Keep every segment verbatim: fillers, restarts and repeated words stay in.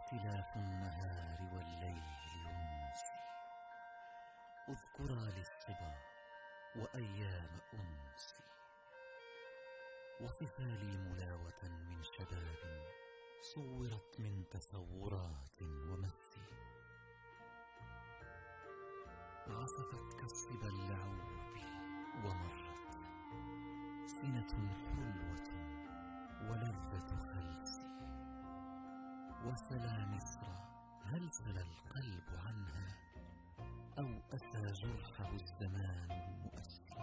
اختلاف النهار والليل ينسي. اذكرا للصبا وأيام أنسي، وصفا لي ملاوة من شباب صورت من تصورات ومسي. عصفت كالصبا اللعوب ومرت سنة حلوة ولذة خلسي. وسلا مصر هل سلا القلب عنها أو أسى جرحه الزمان المؤسي.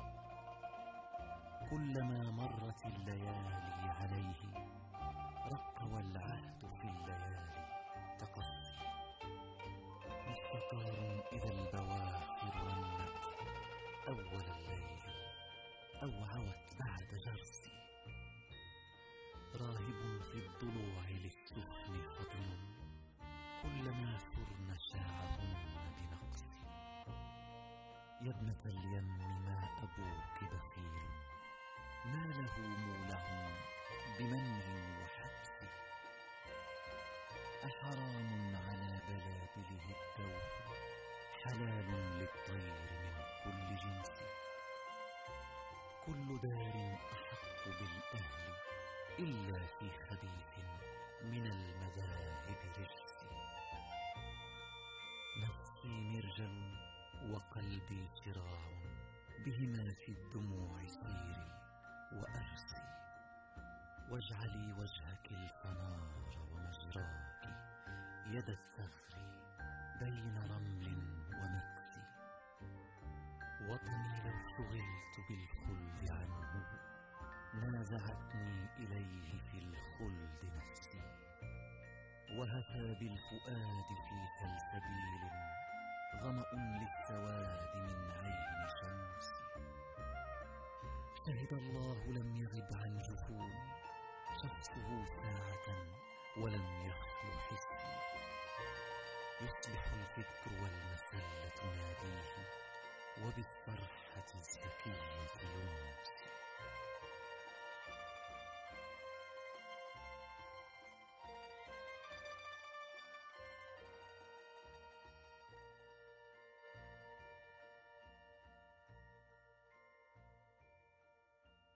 كلما مرت الليالي عليه رق والعهد في الليالي تقصي. مستقار إذا البواخر رنت أول الليل أو عوت بعد جرسي. راهب في الضلوع للسفن خطن كلما ثرن شاعهن بنقص. يا ابنة اليم ما أبوك بخيل ما له مولع بمنع وحبس. أحرام على بلابله الدوح حلال للطير من كل جنس. كل دار أحق بالأهل إلا في خبيث من المذاهب رجس. نفسي مرجل وقلبي صراع بهما في الدموع سيري وأرسي. واجعلي وجهك الفنار ومجراك يد الثغر بين رمل ومكس. وطني لو شغلت بالخلد عنه نازعتني إليه في الخلد نفسي. وهفى بالفؤاد في سلسبيل ظمأ للسواد من عين شمس. شهد الله لم يغب عن جفوني شخصه ساعة ولم يخل حسي. يصبح الفكر والمسلة تناديه وبالصرحة الزكية ينسي.